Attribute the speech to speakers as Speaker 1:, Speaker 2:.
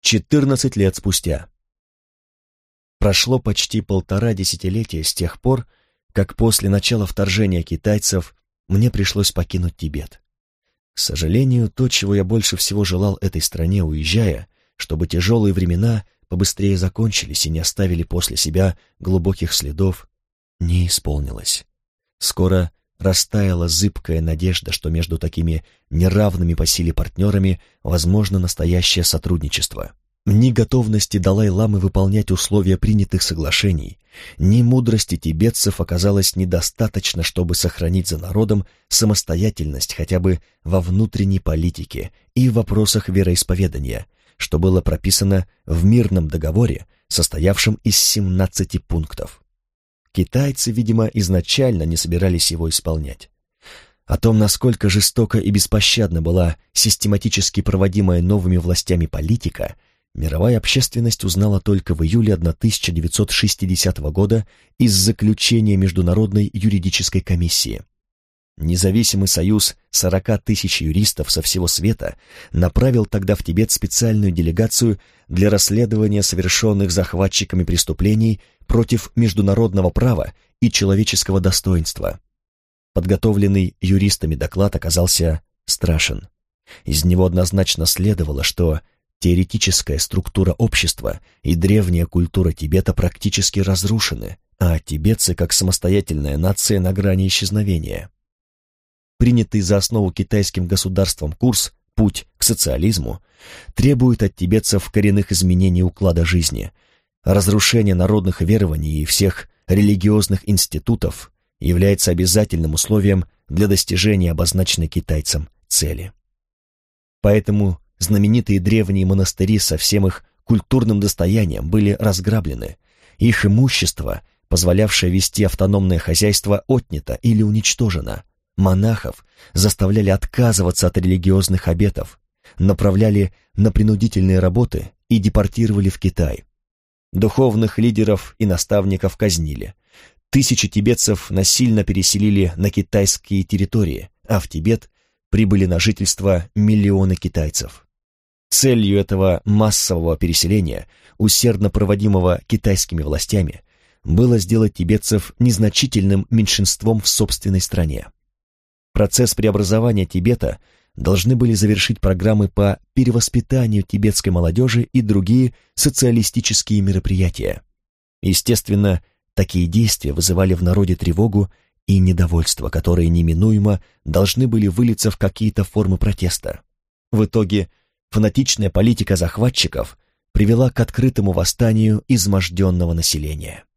Speaker 1: 14 лет спустя. Прошло почти 1,5 десятилетия с тех пор, как после начала вторжения китайцев мне пришлось покинуть Тибет. К сожалению, то, чего я больше всего желал этой стране, уезжая, чтобы тяжелые времена побыстрее закончились и не оставили после себя глубоких следов, не исполнилось. Скоро растаяла зыбкая надежда, что между такими неравными по силе партнерами возможно настоящее сотрудничество. Ни готовности Далай-ламы выполнять условия принятых соглашений, ни мудрости тибетцев оказалось недостаточно, чтобы сохранить за народом самостоятельность хотя бы во внутренней политике и в вопросах вероисповедания, что было прописано в мирном договоре, состоявшем из 17 пунктов. Китайцы, видимо, изначально не собирались его исполнять. О том, насколько жестоко и беспощадно была систематически проводимая новыми властями политика, мировая общественность узнала только в июле 1960 года из заключения Международной юридической комиссии. Независимый союз 40 тысяч юристов со всего света направил тогда в Тибет специальную делегацию для расследования совершенных захватчиками преступлений против международного права и человеческого достоинства. Подготовленный юристами доклад оказался страшен. Из него однозначно следовало, что теоретическая структура общества и древняя культура Тибета практически разрушены, а тибетцы как самостоятельная нация на грани исчезновения. Принятый за основу китайским государством курс «Путь к социализму» требует от тибетцев коренных изменений уклада жизни, разрушения народных верований и всех религиозных институтов является обязательным условием для достижения обозначенной китайцам цели. Поэтому знаменитые древние монастыри со всем их культурным достоянием были разграблены, их имущество, позволявшее вести автономное хозяйство, отнято или уничтожено. Монахов заставляли отказываться от религиозных обетов, направляли на принудительные работы и депортировали в Китай. Духовных лидеров и наставников казнили. Тысячи тибетцев насильно переселили на китайские территории, а в Тибет прибыли на жительство миллионы китайцев. Целью этого массового переселения, усердно проводимого китайскими властями, было сделать тибетцев незначительным меньшинством в собственной стране. Процесс преобразования Тибета должны были завершить программы по перевоспитанию тибетской молодежи и другие социалистические мероприятия. Естественно, такие действия вызывали в народе тревогу и недовольство, которые неминуемо должны были вылиться в какие-то формы протеста. В итоге фанатичная политика захватчиков привела к открытому восстанию изможденного населения.